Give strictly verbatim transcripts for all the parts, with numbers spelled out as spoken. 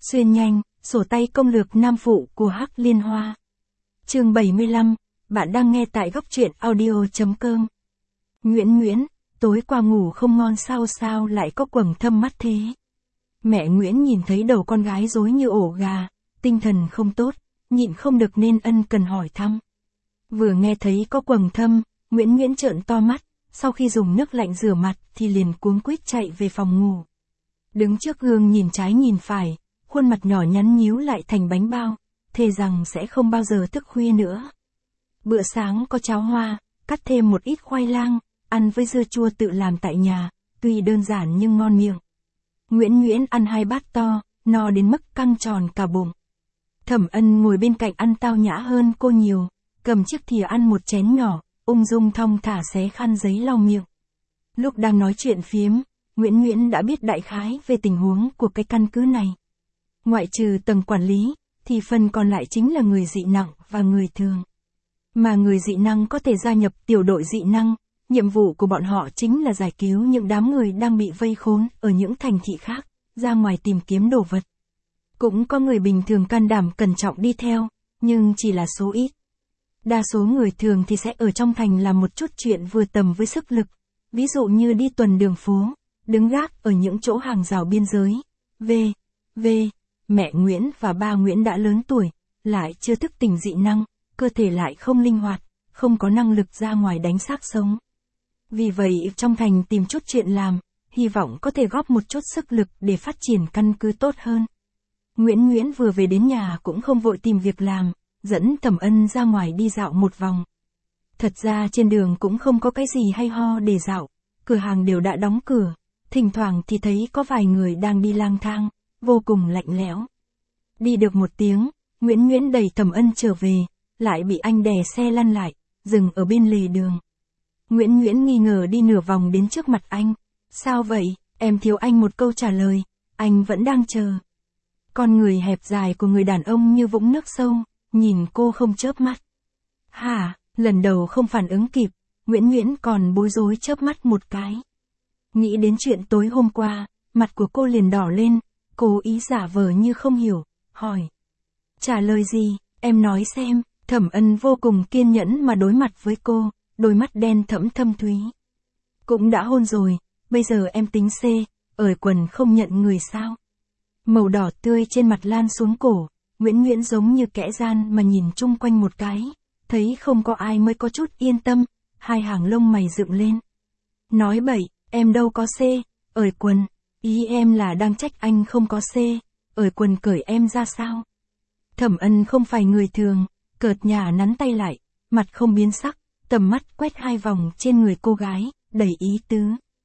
Xuyên nhanh, sổ tay công lược nam phụ của Hắc Liên Hoa. Chương bảy mươi lăm, bạn đang nghe tại góc truyện audio.com. Nguyễn Nguyễn, tối qua ngủ không ngon sao sao lại có quầng thâm mắt thế? Mẹ Nguyễn nhìn thấy đầu con gái rối như ổ gà, tinh thần không tốt, nhịn không được nên ân cần hỏi thăm. Vừa nghe thấy có quầng thâm, Nguyễn Nguyễn trợn to mắt, sau khi dùng nước lạnh rửa mặt thì liền cuống quýt chạy về phòng ngủ. Đứng trước gương nhìn trái nhìn phải, khuôn mặt nhỏ nhắn nhíu lại thành bánh bao, thề rằng sẽ không bao giờ thức khuya nữa. Bữa sáng có cháo hoa, cắt thêm một ít khoai lang, ăn với dưa chua tự làm tại nhà, tuy đơn giản nhưng ngon miệng. Nguyễn Nguyễn ăn hai bát to, no đến mức căng tròn cả bụng. Thẩm Ân ngồi bên cạnh ăn tao nhã hơn cô nhiều, cầm chiếc thìa ăn một chén nhỏ, ung dung thong thả xé khăn giấy lau miệng. Lúc đang nói chuyện phiếm, Nguyễn Nguyễn đã biết đại khái về tình huống của cái căn cứ này. Ngoại trừ tầng quản lý, thì phần còn lại chính là người dị nặng và người thường. Mà người dị năng có thể gia nhập tiểu đội dị năng, nhiệm vụ của bọn họ chính là giải cứu những đám người đang bị vây khốn ở những thành thị khác, ra ngoài tìm kiếm đồ vật. Cũng có người bình thường can đảm cẩn trọng đi theo, nhưng chỉ là số ít. Đa số người thường thì sẽ ở trong thành làm một chút chuyện vừa tầm với sức lực, ví dụ như đi tuần đường phố, đứng gác ở những chỗ hàng rào biên giới. V. V. Mẹ Nguyễn và ba Nguyễn đã lớn tuổi, lại chưa thức tỉnh dị năng, cơ thể lại không linh hoạt, không có năng lực ra ngoài đánh xác sống. Vì vậy trong thành tìm chút chuyện làm, hy vọng có thể góp một chút sức lực để phát triển căn cứ tốt hơn. Nguyễn Nguyễn vừa về đến nhà cũng không vội tìm việc làm, dẫn Thẩm Ân ra ngoài đi dạo một vòng. Thật ra trên đường cũng không có cái gì hay ho để dạo, cửa hàng đều đã đóng cửa, thỉnh thoảng thì thấy có vài người đang đi lang thang, vô cùng lạnh lẽo. Đi được một tiếng, Nguyễn Nguyễn đẩy Thẩm Ân trở về, lại bị anh đè xe lăn lại, dừng ở bên lề đường. Nguyễn Nguyễn nghi ngờ đi nửa vòng đến trước mặt anh. Sao vậy, em thiếu anh một câu trả lời, anh vẫn đang chờ. Con người hẹp dài của người đàn ông như vũng nước sâu, nhìn cô không chớp mắt. Hả, lần đầu không phản ứng kịp, Nguyễn Nguyễn còn bối rối chớp mắt một cái. Nghĩ đến chuyện tối hôm qua, mặt của cô liền đỏ lên, cố ý giả vờ như không hiểu, hỏi. Trả lời gì, em nói xem. Thẩm Ân vô cùng kiên nhẫn mà đối mặt với cô, đôi mắt đen thẫm thâm thúy. Cũng đã hôn rồi, bây giờ em tính C, ở quần không nhận người sao. Màu đỏ tươi trên mặt lan xuống cổ, Nguyễn Nguyễn giống như kẽ gian mà nhìn chung quanh một cái, thấy không có ai mới có chút yên tâm, hai hàng lông mày dựng lên. Nói bậy, em đâu có C, ở quần, ý em là đang trách anh không có C, ở quần cởi em ra sao. Thẩm Ân không phải người thường, cợt nhả nắn tay lại, mặt không biến sắc, tầm mắt quét hai vòng trên người cô gái, đầy ý tứ.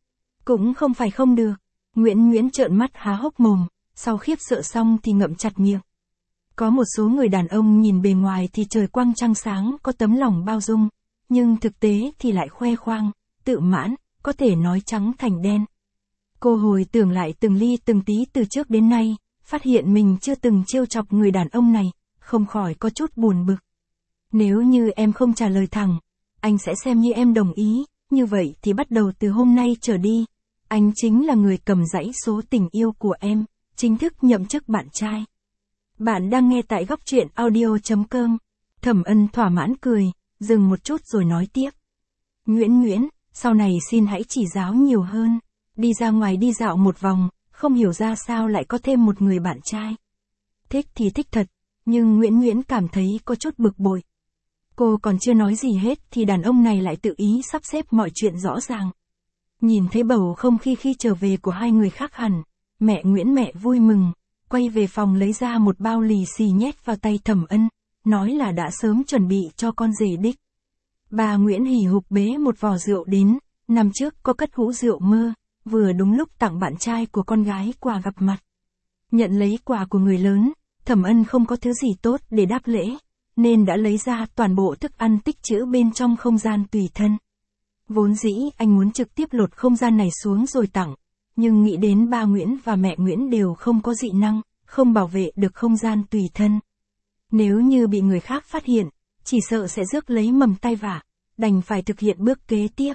Cũng không phải không được, Nguyễn Nguyễn trợn mắt há hốc mồm, sau khiếp sợ xong thì ngậm chặt miệng. Có một số người đàn ông nhìn bề ngoài thì trời quang trăng sáng có tấm lòng bao dung, nhưng thực tế thì lại khoe khoang, tự mãn, có thể nói trắng thành đen. Cô hồi tưởng lại từng ly từng tí từ trước đến nay, phát hiện mình chưa từng trêu chọc người đàn ông này, không khỏi có chút buồn bực. Nếu như em không trả lời thẳng, anh sẽ xem như em đồng ý, như vậy thì bắt đầu từ hôm nay trở đi, anh chính là người cầm dãy số tình yêu của em, chính thức nhậm chức bạn trai. Bạn đang nghe tại góc truyện audio.com. Thẩm Ân thỏa mãn cười, dừng một chút rồi nói tiếp. Nguyễn Nguyễn, sau này xin hãy chỉ giáo nhiều hơn, đi ra ngoài đi dạo một vòng, không hiểu ra sao lại có thêm một người bạn trai. Thích thì thích thật, nhưng Nguyễn Nguyễn cảm thấy có chút bực bội. Cô còn chưa nói gì hết thì đàn ông này lại tự ý sắp xếp mọi chuyện rõ ràng. Nhìn thấy bầu không khí khi trở về của hai người khác hẳn, mẹ Nguyễn mẹ vui mừng, quay về phòng lấy ra một bao lì xì nhét vào tay Thẩm Ân, nói là đã sớm chuẩn bị cho con rể đích. Bà Nguyễn hì hục bế một vò rượu đến, năm trước có cất hũ rượu mơ, vừa đúng lúc tặng bạn trai của con gái quà gặp mặt. Nhận lấy quà của người lớn, Thẩm Ân không có thứ gì tốt để đáp lễ, nên đã lấy ra toàn bộ thức ăn tích trữ bên trong không gian tùy thân. Vốn dĩ anh muốn trực tiếp lột không gian này xuống rồi tặng, nhưng nghĩ đến ba Nguyễn và mẹ Nguyễn đều không có dị năng, không bảo vệ được không gian tùy thân. Nếu như bị người khác phát hiện, chỉ sợ sẽ rước lấy mầm tai vạ, đành phải thực hiện bước kế tiếp.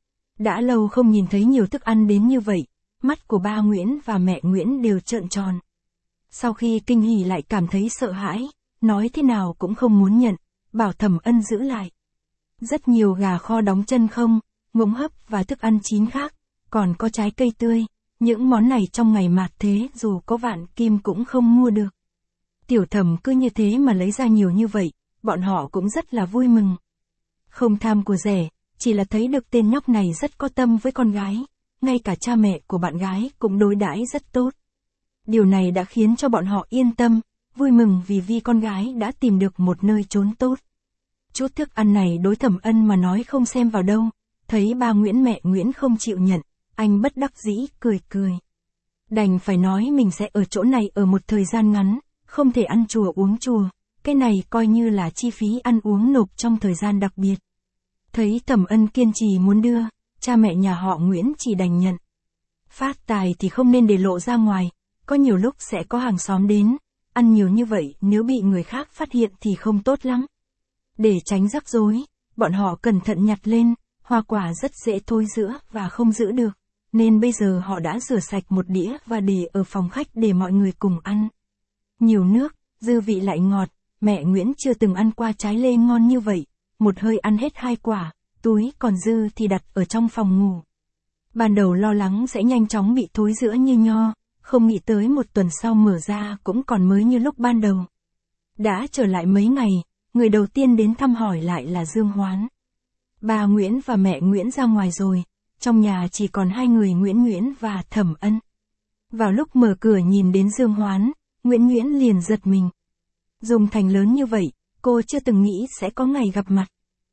Đã lâu không nhìn thấy nhiều thức ăn đến như vậy, mắt của ba Nguyễn và mẹ Nguyễn đều trợn tròn. Sau khi kinh hỉ lại cảm thấy sợ hãi, nói thế nào cũng không muốn nhận, bảo Thẩm Ân giữ lại. Rất nhiều gà kho đóng chân không, ngỗng hấp và thức ăn chín khác, còn có trái cây tươi, những món này trong ngày mạt thế dù có vạn kim cũng không mua được. Tiểu Thẩm cứ như thế mà lấy ra nhiều như vậy, bọn họ cũng rất là vui mừng. Không tham của rẻ, chỉ là thấy được tên nhóc này rất có tâm với con gái, ngay cả cha mẹ của bạn gái cũng đối đãi rất tốt. Điều này đã khiến cho bọn họ yên tâm, vui mừng vì Vi con gái đã tìm được một nơi trốn tốt. Chút thức ăn này đối Thẩm Ân mà nói không xem vào đâu, thấy ba Nguyễn mẹ Nguyễn không chịu nhận, anh bất đắc dĩ cười cười. Đành phải nói mình sẽ ở chỗ này ở một thời gian ngắn, không thể ăn chùa uống chùa, cái này coi như là chi phí ăn uống nộp trong thời gian đặc biệt. Thấy Thẩm Ân kiên trì muốn đưa, cha mẹ nhà họ Nguyễn chỉ đành nhận. Phát tài thì không nên để lộ ra ngoài, có nhiều lúc sẽ có hàng xóm đến, ăn nhiều như vậy nếu bị người khác phát hiện thì không tốt lắm. Để tránh rắc rối, bọn họ cẩn thận nhặt lên, hoa quả rất dễ thối rữa và không giữ được, nên bây giờ họ đã rửa sạch một đĩa và để ở phòng khách để mọi người cùng ăn. Nhiều nước, dư vị lại ngọt, mẹ Nguyễn chưa từng ăn qua trái lê ngon như vậy, một hơi ăn hết hai quả, túi còn dư thì đặt ở trong phòng ngủ. Ban đầu lo lắng sẽ nhanh chóng bị thối rữa như nho, không nghĩ tới một tuần sau mở ra cũng còn mới như lúc ban đầu. Đã trở lại mấy ngày, người đầu tiên đến thăm hỏi lại là Dương Hoán. Bà Nguyễn và mẹ Nguyễn ra ngoài rồi, trong nhà chỉ còn hai người Nguyễn Nguyễn và Thẩm Ân. Vào lúc mở cửa nhìn đến Dương Hoán, Nguyễn Nguyễn liền giật mình. Dùng thành lớn như vậy, cô chưa từng nghĩ sẽ có ngày gặp mặt.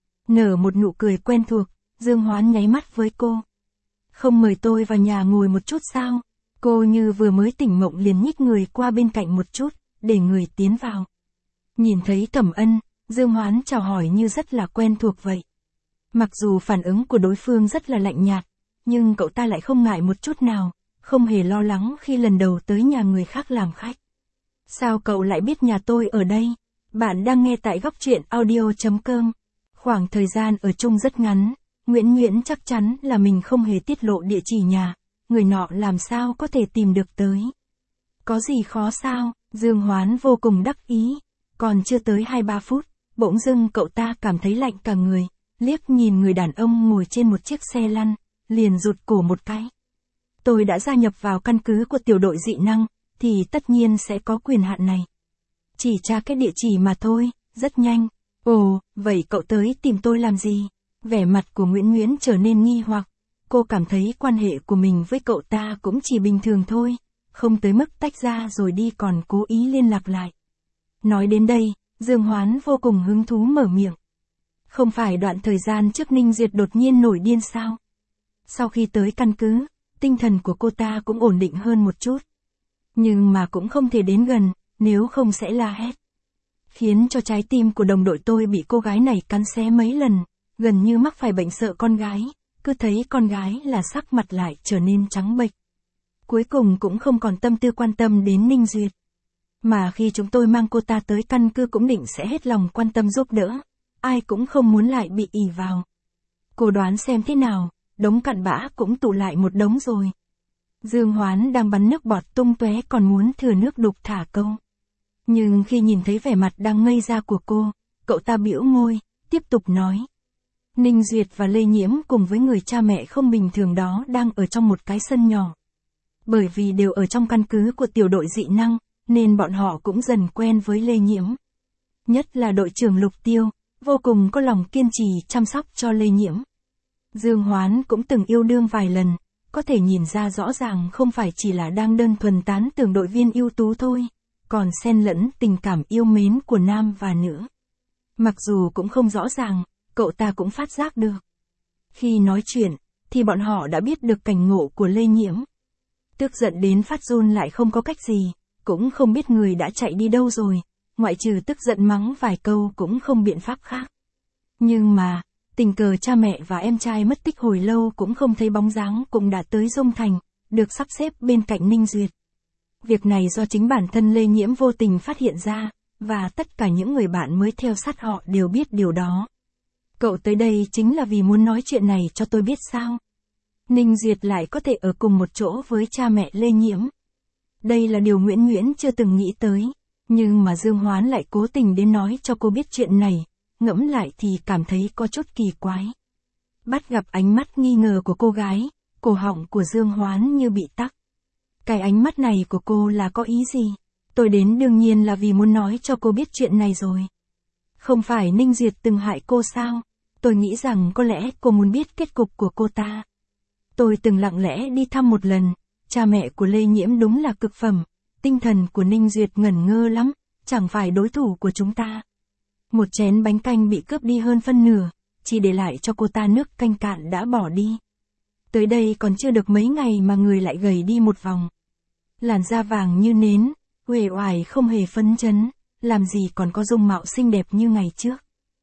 Nở một nụ cười quen thuộc, Dương Hoán nháy mắt với cô. Không mời tôi vào nhà ngồi một chút sao? Cô như vừa mới tỉnh mộng liền nhích người qua bên cạnh một chút, để người tiến vào. Nhìn thấy Thẩm Ân, Dương Hoán chào hỏi như rất là quen thuộc vậy. Mặc dù phản ứng của đối phương rất là lạnh nhạt, nhưng cậu ta lại không ngại một chút nào, không hề lo lắng khi lần đầu tới nhà người khác làm khách. Sao cậu lại biết nhà tôi ở đây? Bạn đang nghe tại góc truyện audio chấm com. Khoảng thời gian ở chung rất ngắn, Nguyễn Nguyễn chắc chắn là mình không hề tiết lộ địa chỉ nhà, người nọ làm sao có thể tìm được tới. Có gì khó sao? Dương Hoán vô cùng đắc ý. Còn chưa tới hai ba phút, bỗng dưng cậu ta cảm thấy lạnh cả người, liếc nhìn người đàn ông ngồi trên một chiếc xe lăn, liền rụt cổ một cái. Tôi đã gia nhập vào căn cứ của tiểu đội dị năng, thì tất nhiên sẽ có quyền hạn này. Chỉ tra cái địa chỉ mà thôi, rất nhanh. Ồ, vậy cậu tới tìm tôi làm gì? Vẻ mặt của Nguyễn Nguyễn trở nên nghi hoặc. Cô cảm thấy quan hệ của mình với cậu ta cũng chỉ bình thường thôi, không tới mức tách ra rồi đi còn cố ý liên lạc lại. Nói đến đây, Dương Hoán vô cùng hứng thú mở miệng. Không phải đoạn thời gian trước Ninh Duyệt đột nhiên nổi điên sao? Sau khi tới căn cứ, tinh thần của cô ta cũng ổn định hơn một chút. Nhưng mà cũng không thể đến gần, nếu không sẽ la hét. Khiến cho trái tim của đồng đội tôi bị cô gái này cắn xé mấy lần, gần như mắc phải bệnh sợ con gái, cứ thấy con gái là sắc mặt lại trở nên trắng bệch. Cuối cùng cũng không còn tâm tư quan tâm đến Ninh Duyệt. Mà khi chúng tôi mang cô ta tới căn cứ cũng định sẽ hết lòng quan tâm giúp đỡ, ai cũng không muốn lại bị ỷ vào. Cô đoán xem thế nào, đống cặn bã cũng tụ lại một đống rồi. Dương Hoán đang bắn nước bọt tung tóe còn muốn thừa nước đục thả câu. Nhưng khi nhìn thấy vẻ mặt đang ngây ra của cô, cậu ta bĩu môi, tiếp tục nói. Ninh Duyệt và Lê Nhiễm cùng với người cha mẹ không bình thường đó đang ở trong một cái sân nhỏ. Bởi vì đều ở trong căn cứ của tiểu đội dị năng, nên bọn họ cũng dần quen với Lê Nhiễm. Nhất là đội trưởng Lục Tiêu, vô cùng có lòng kiên trì chăm sóc cho Lê Nhiễm. Dương Hoán cũng từng yêu đương vài lần, có thể nhìn ra rõ ràng không phải chỉ là đang đơn thuần tán tưởng đội viên ưu tú thôi, còn xen lẫn tình cảm yêu mến của nam và nữ. Mặc dù cũng không rõ ràng, cậu ta cũng phát giác được. Khi nói chuyện, thì bọn họ đã biết được cảnh ngộ của Lê Nhiễm. Tức giận đến phát run lại không có cách gì, cũng không biết người đã chạy đi đâu rồi, ngoại trừ tức giận mắng vài câu cũng không biện pháp khác. Nhưng mà, tình cờ cha mẹ và em trai mất tích hồi lâu cũng không thấy bóng dáng cũng đã tới Dung Thành, được sắp xếp bên cạnh Ninh Duyệt. Việc này do chính bản thân Lê Nhiễm vô tình phát hiện ra, và tất cả những người bạn mới theo sát họ đều biết điều đó. Cậu tới đây chính là vì muốn nói chuyện này cho tôi biết sao? Ninh Duyệt lại có thể ở cùng một chỗ với cha mẹ Lê Nhiễm. Đây là điều Nguyễn Nguyễn chưa từng nghĩ tới. Nhưng mà Dương Hoán lại cố tình đến nói cho cô biết chuyện này, ngẫm lại thì cảm thấy có chút kỳ quái. Bắt gặp ánh mắt nghi ngờ của cô gái, cổ họng của Dương Hoán như bị tắc. Cái ánh mắt này của cô là có ý gì? Tôi đến đương nhiên là vì muốn nói cho cô biết chuyện này rồi. Không phải Ninh Duyệt từng hại cô sao? Tôi nghĩ rằng có lẽ cô muốn biết kết cục của cô ta. Tôi từng lặng lẽ đi thăm một lần, cha mẹ của Lê Nhiễm đúng là cực phẩm, tinh thần của Ninh Duyệt ngẩn ngơ lắm, chẳng phải đối thủ của chúng ta. Một chén bánh canh bị cướp đi hơn phân nửa, chỉ để lại cho cô ta nước canh cạn đã bỏ đi. Tới đây còn chưa được mấy ngày mà người lại gầy đi một vòng. Làn da vàng như nến, uể oải không hề phấn chấn, làm gì còn có dung mạo xinh đẹp như ngày trước.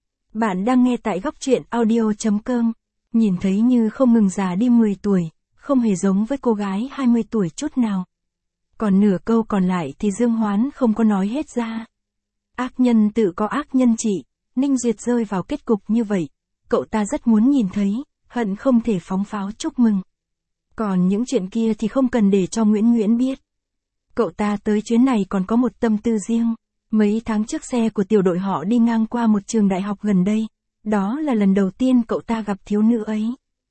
Bạn đang nghe tại góc truyện audio chấm com, nhìn thấy như không ngừng già đi mười tuổi, không hề giống với cô gái hai mươi tuổi chút nào. Còn nửa câu còn lại thì Dương Hoán không có nói hết ra. Ác nhân tự có ác nhân trị, Ninh Duyệt rơi vào kết cục như vậy, cậu ta rất muốn nhìn thấy, hận không thể phóng pháo chúc mừng. Còn những chuyện kia thì không cần để cho Nguyễn Nguyễn biết. Cậu ta tới chuyến này còn có một tâm tư riêng. Mấy tháng trước xe của tiểu đội họ đi ngang qua một trường đại học gần đây, đó là lần đầu tiên cậu ta gặp thiếu nữ ấy.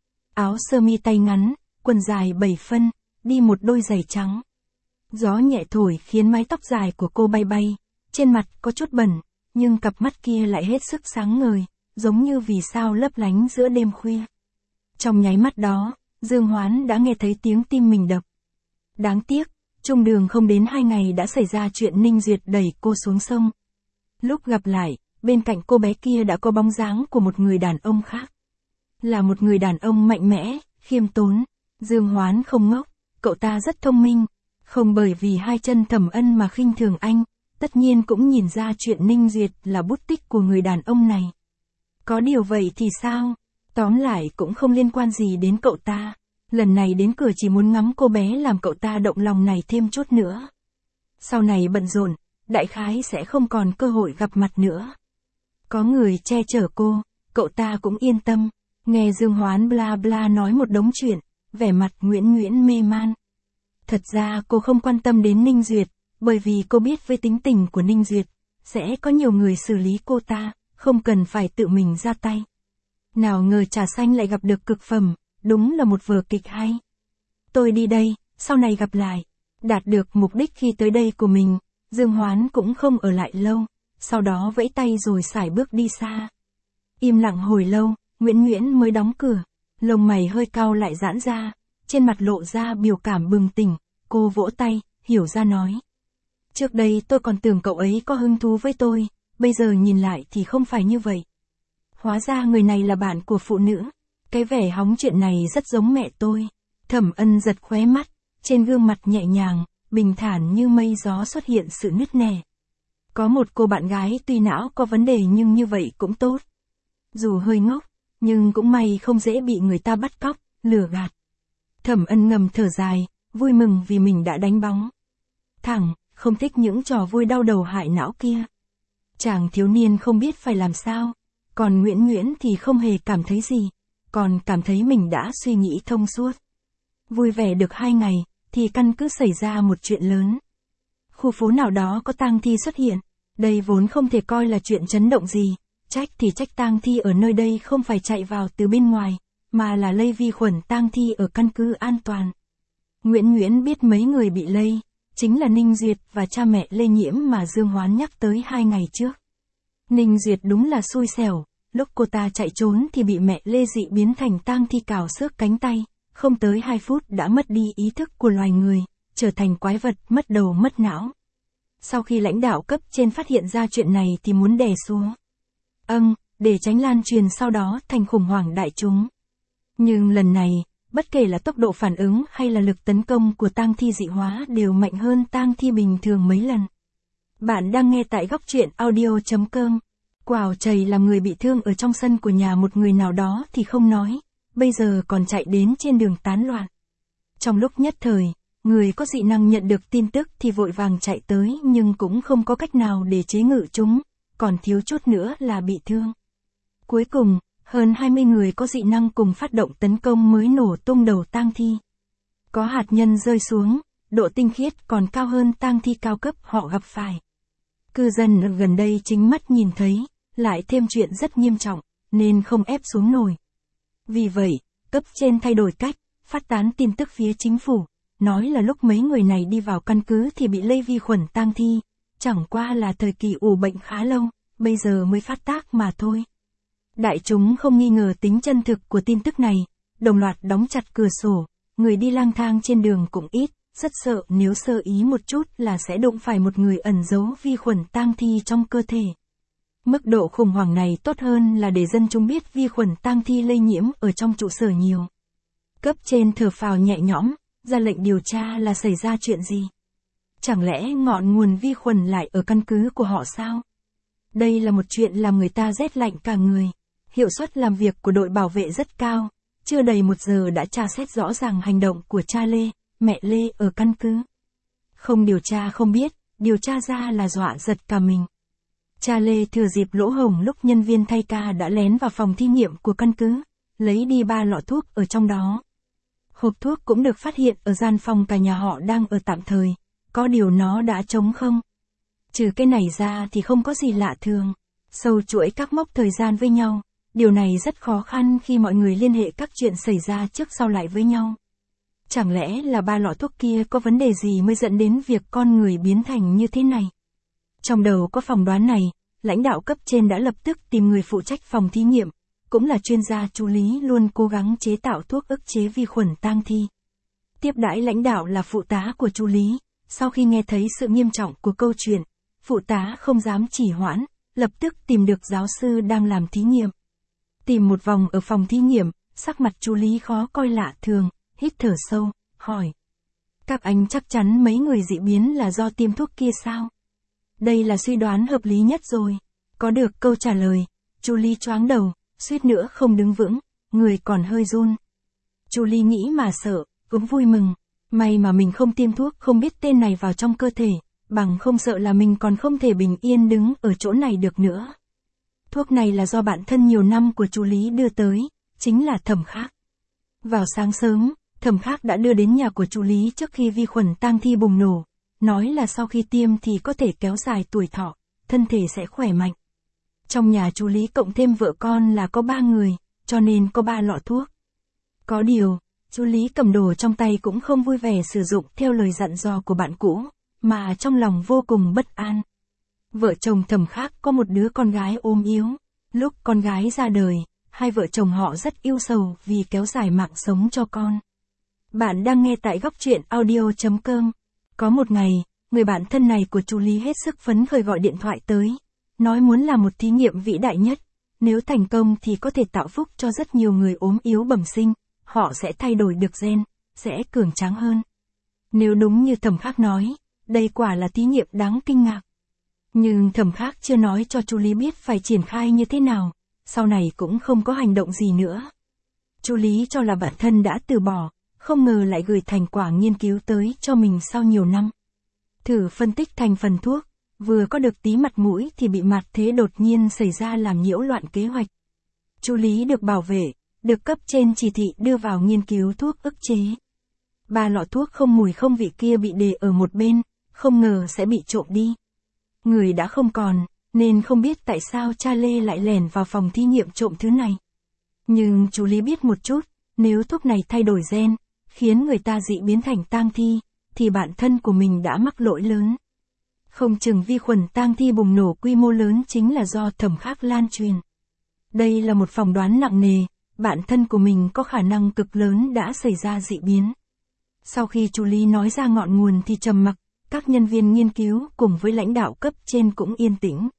Áo sơ mi tay ngắn, quần dài bảy phân, đi một đôi giày trắng. Gió nhẹ thổi khiến mái tóc dài của cô bay bay, trên mặt có chút bẩn, nhưng cặp mắt kia lại hết sức sáng ngời, giống như vì sao lấp lánh giữa đêm khuya. Trong nháy mắt đó, Dương Hoán đã nghe thấy tiếng tim mình đập. Đáng tiếc, chung đường không đến hai ngày đã xảy ra chuyện Ninh Duyệt đẩy cô xuống sông. Lúc gặp lại, bên cạnh cô bé kia đã có bóng dáng của một người đàn ông khác. Là một người đàn ông mạnh mẽ, khiêm tốn. Dương Hoán không ngốc, cậu ta rất thông minh. Không bởi vì hai chân Thẩm Ân mà khinh thường anh, tất nhiên cũng nhìn ra chuyện Ninh Duyệt là bút tích của người đàn ông này. Có điều vậy thì sao? Tóm lại cũng không liên quan gì đến cậu ta. Lần này đến cửa chỉ muốn ngắm cô bé làm cậu ta động lòng này thêm chút nữa. Sau này bận rộn, đại khái sẽ không còn cơ hội gặp mặt nữa. Có người che chở cô, cậu ta cũng yên tâm. Nghe Dương Hoán bla bla nói một đống chuyện, vẻ mặt Nguyễn Nguyễn mê man. Thật ra cô không quan tâm đến Ninh Duyệt, bởi vì cô biết với tính tình của Ninh Duyệt, sẽ có nhiều người xử lý cô ta, không cần phải tự mình ra tay. Nào ngờ trà xanh lại gặp được cực phẩm, đúng là một vở kịch hay. Tôi đi đây, sau này gặp lại. Đạt được mục đích khi tới đây của mình, Dương Hoán cũng không ở lại lâu, sau đó vẫy tay rồi sải bước đi xa. Im lặng hồi lâu, Nguyễn Nguyễn mới đóng cửa, lông mày hơi cau lại giãn ra, trên mặt lộ ra biểu cảm bừng tỉnh, cô vỗ tay, hiểu ra nói. Trước đây tôi còn tưởng cậu ấy có hứng thú với tôi, bây giờ nhìn lại thì không phải như vậy. Hóa ra người này là bạn của phụ nữ. Cái vẻ hóng chuyện này rất giống mẹ tôi. Thẩm Ân giật khóe mắt, trên gương mặt nhẹ nhàng, bình thản như mây gió xuất hiện sự nứt nẻ. Có một cô bạn gái tuy não có vấn đề nhưng như vậy cũng tốt. Dù hơi ngốc, nhưng cũng may không dễ bị người ta bắt cóc, lừa gạt. Thẩm Ân ngầm thở dài, vui mừng vì mình đã đánh bóng. Thẳng, không thích những trò vui đau đầu hại não kia. Chàng thiếu niên không biết phải làm sao, còn Nguyễn Nguyễn thì không hề cảm thấy gì, còn cảm thấy mình đã suy nghĩ thông suốt. Vui vẻ được hai ngày, thì căn cứ xảy ra một chuyện lớn. Khu phố nào đó có tang thi xuất hiện, đây vốn không thể coi là chuyện chấn động gì, trách thì trách tang thi ở nơi đây không phải chạy vào từ bên ngoài, mà là lây vi khuẩn tang thi ở căn cứ an toàn. Nguyễn Nguyễn biết mấy người bị lây, chính là Ninh Duyệt và cha mẹ Lê Nhiễm mà Dương Hoán nhắc tới hai ngày trước. Ninh Duyệt đúng là xui xẻo, lúc cô ta chạy trốn thì bị mẹ Lê dị biến thành tang thi cào xước cánh tay, không tới hai phút đã mất đi ý thức của loài người, trở thành quái vật mất đầu mất não. Sau khi lãnh đạo cấp trên phát hiện ra chuyện này thì muốn đè xuống. Âng, để tránh lan truyền sau đó thành khủng hoảng đại chúng. Nhưng lần này, bất kể là tốc độ phản ứng hay là lực tấn công của tang thi dị hóa đều mạnh hơn tang thi bình thường mấy lần. Bạn đang nghe tại góc truyện audio chấm com. Quào chày làm người bị thương ở trong sân của nhà một người nào đó thì không nói, bây giờ còn chạy đến trên đường tán loạn. Trong lúc nhất thời, người có dị năng nhận được tin tức thì vội vàng chạy tới nhưng cũng không có cách nào để chế ngự chúng, còn thiếu chút nữa là bị thương. Cuối cùng, hơn hai mươi người có dị năng cùng phát động tấn công mới nổ tung đầu tang thi. Có hạt nhân rơi xuống, độ tinh khiết còn cao hơn tang thi cao cấp họ gặp phải. Cư dân ở gần đây chính mắt nhìn thấy, lại thêm chuyện rất nghiêm trọng, nên không ép xuống nổi. Vì vậy, cấp trên thay đổi cách, phát tán tin tức phía chính phủ, nói là lúc mấy người này đi vào căn cứ thì bị lây vi khuẩn tang thi, chẳng qua là thời kỳ ủ bệnh khá lâu, bây giờ mới phát tác mà thôi. Đại chúng không nghi ngờ tính chân thực của tin tức này, đồng loạt đóng chặt cửa sổ, người đi lang thang trên đường cũng ít, rất sợ nếu sơ ý một chút là sẽ đụng phải một người ẩn giấu vi khuẩn tang thi trong cơ thể. Mức độ khủng hoảng này tốt hơn là để dân chúng biết vi khuẩn tang thi lây nhiễm ở trong trụ sở nhiều. Cấp trên thở phào nhẹ nhõm, ra lệnh điều tra là xảy ra chuyện gì. Chẳng lẽ ngọn nguồn vi khuẩn lại ở căn cứ của họ sao? Đây là một chuyện làm người ta rét lạnh cả người. Hiệu suất làm việc của đội bảo vệ rất cao, chưa đầy một giờ đã tra xét rõ ràng hành động của cha Lê, mẹ Lê ở căn cứ. Không điều tra không biết, điều tra ra là dọa giật cả mình. Cha Lê thừa dịp lỗ hổng lúc nhân viên thay ca đã lén vào phòng thí nghiệm của căn cứ, lấy đi ba lọ thuốc ở trong đó. Hộp thuốc cũng được phát hiện ở gian phòng cả nhà họ đang ở tạm thời, có điều nó đã trống không. Trừ cái này ra thì không có gì lạ thường. Sâu chuỗi các mốc thời gian với nhau, điều này rất khó khăn khi mọi người liên hệ các chuyện xảy ra trước sau lại với nhau. Chẳng lẽ là ba lọ thuốc kia có vấn đề gì mới dẫn đến việc con người biến thành như thế này? Trong đầu có phỏng đoán này, lãnh đạo cấp trên đã lập tức tìm người phụ trách phòng thí nghiệm, cũng là chuyên gia chú Lý luôn cố gắng chế tạo thuốc ức chế vi khuẩn tang thi. Tiếp đãi lãnh đạo là phụ tá của chú Lý, sau khi nghe thấy sự nghiêm trọng của câu chuyện, phụ tá không dám trì hoãn, lập tức tìm được giáo sư đang làm thí nghiệm. Tìm một vòng ở phòng thí nghiệm, sắc mặt chú Lý khó coi lạ thường, hít thở sâu, hỏi. Các anh chắc chắn mấy người dị biến là do tiêm thuốc kia sao? Đây là suy đoán hợp lý nhất rồi. Có được câu trả lời, chú Lý choáng đầu, suýt nữa không đứng vững, người còn hơi run. Chú Lý nghĩ mà sợ, cũng vui mừng. May mà mình không tiêm thuốc không biết tên này vào trong cơ thể, bằng không sợ là mình còn không thể bình yên đứng ở chỗ này được nữa. Thuốc này là do bạn thân nhiều năm của chú Lý đưa tới, chính là Thẩm Khác. Vào sáng sớm, Thẩm Khác đã đưa đến nhà của chú Lý trước khi vi khuẩn tang thi bùng nổ, nói là sau khi tiêm thì có thể kéo dài tuổi thọ, thân thể sẽ khỏe mạnh. Trong nhà chú Lý cộng thêm vợ con là có ba người, cho nên có ba lọ thuốc. Có điều, chú Lý cầm đồ trong tay cũng không vui vẻ sử dụng theo lời dặn dò của bạn cũ, mà trong lòng vô cùng bất an. Vợ chồng Thẩm Khác có một đứa con gái ốm yếu. Lúc con gái ra đời, hai vợ chồng họ rất ưu sầu vì kéo dài mạng sống cho con. Bạn đang nghe tại góc truyện audio chấm com. Có một ngày, người bạn thân này của chú Lý hết sức phấn khởi gọi điện thoại tới, nói muốn làm một thí nghiệm vĩ đại nhất. Nếu thành công thì có thể tạo phúc cho rất nhiều người ốm yếu bẩm sinh, họ sẽ thay đổi được gen, sẽ cường tráng hơn. Nếu đúng như Thẩm Khác nói, đây quả là thí nghiệm đáng kinh ngạc. Nhưng Thẩm Khác chưa nói cho chú Lý biết phải triển khai như thế nào, sau này cũng không có hành động gì nữa. Chú Lý cho là bản thân đã từ bỏ, không ngờ lại gửi thành quả nghiên cứu tới cho mình sau nhiều năm. Thử phân tích thành phần thuốc, vừa có được tí mặt mũi thì bị mặt thế đột nhiên xảy ra làm nhiễu loạn kế hoạch. Chú Lý được bảo vệ, được cấp trên chỉ thị đưa vào nghiên cứu thuốc ức chế. Ba lọ thuốc không mùi không vị kia bị để ở một bên, không ngờ sẽ bị trộm đi. Người đã không còn, nên không biết tại sao cha Lê lại lẻn vào phòng thí nghiệm trộm thứ này. Nhưng chú Lý biết một chút, nếu thuốc này thay đổi gen, khiến người ta dị biến thành tang thi, thì bản thân của mình đã mắc lỗi lớn. Không chừng vi khuẩn tang thi bùng nổ quy mô lớn chính là do Thẩm Khác lan truyền. Đây là một phỏng đoán nặng nề, bản thân của mình có khả năng cực lớn đã xảy ra dị biến. Sau khi chú Lý nói ra ngọn nguồn thì trầm mặc, các nhân viên nghiên cứu cùng với lãnh đạo cấp trên cũng yên tĩnh.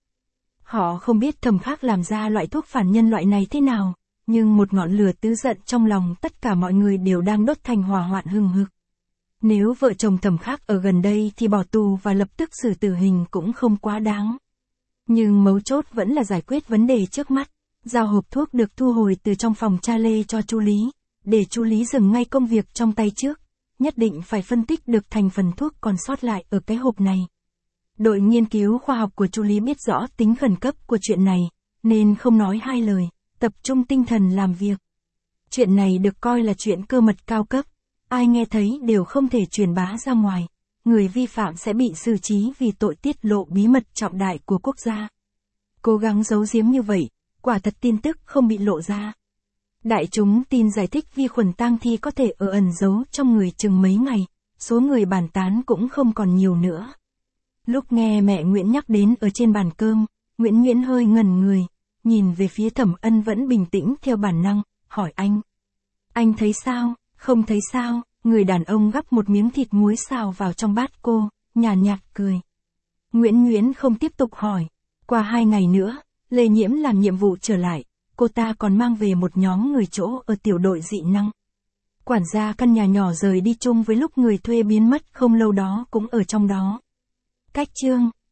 Họ không biết Thẩm Khác làm ra loại thuốc phản nhân loại này thế nào, nhưng một ngọn lửa tứ giận trong lòng tất cả mọi người đều đang đốt thành hỏa hoạn hừng hực. Nếu vợ chồng Thẩm Khác ở gần đây thì bỏ tù và lập tức xử tử hình cũng không quá đáng. Nhưng mấu chốt vẫn là giải quyết vấn đề trước mắt. Giao hộp thuốc được thu hồi từ trong phòng cha Lê cho chú Lý, để chú Lý dừng ngay công việc trong tay trước. Nhất định phải phân tích được thành phần thuốc còn sót lại ở cái hộp này. Đội nghiên cứu khoa học của chú Lý biết rõ tính khẩn cấp của chuyện này, nên không nói hai lời, tập trung tinh thần làm việc. Chuyện này được coi là chuyện cơ mật cao cấp, ai nghe thấy đều không thể truyền bá ra ngoài. Người vi phạm sẽ bị xử trí vì tội tiết lộ bí mật trọng đại của quốc gia. Cố gắng giấu giếm như vậy, quả thật tin tức không bị lộ ra. Đại chúng tin giải thích vi khuẩn tang thi có thể ở ẩn giấu trong người chừng mấy ngày, số người bàn tán cũng không còn nhiều nữa. Lúc nghe mẹ Nguyễn nhắc đến ở trên bàn cơm, Nguyễn Nguyễn hơi ngẩn người, nhìn về phía Thẩm Ân vẫn bình tĩnh theo bản năng, hỏi anh. Anh thấy sao, không thấy sao, người đàn ông gắp một miếng thịt muối xào vào trong bát cô, nhàn nhạt, nhạt cười. Nguyễn Nguyễn không tiếp tục hỏi. Qua hai ngày nữa, Lê Nhiễm làm nhiệm vụ trở lại, cô ta còn mang về một nhóm người chỗ ở tiểu đội dị năng. Quản gia căn nhà nhỏ rời đi chung với lúc người thuê biến mất không lâu đó cũng ở trong đó. Cách chương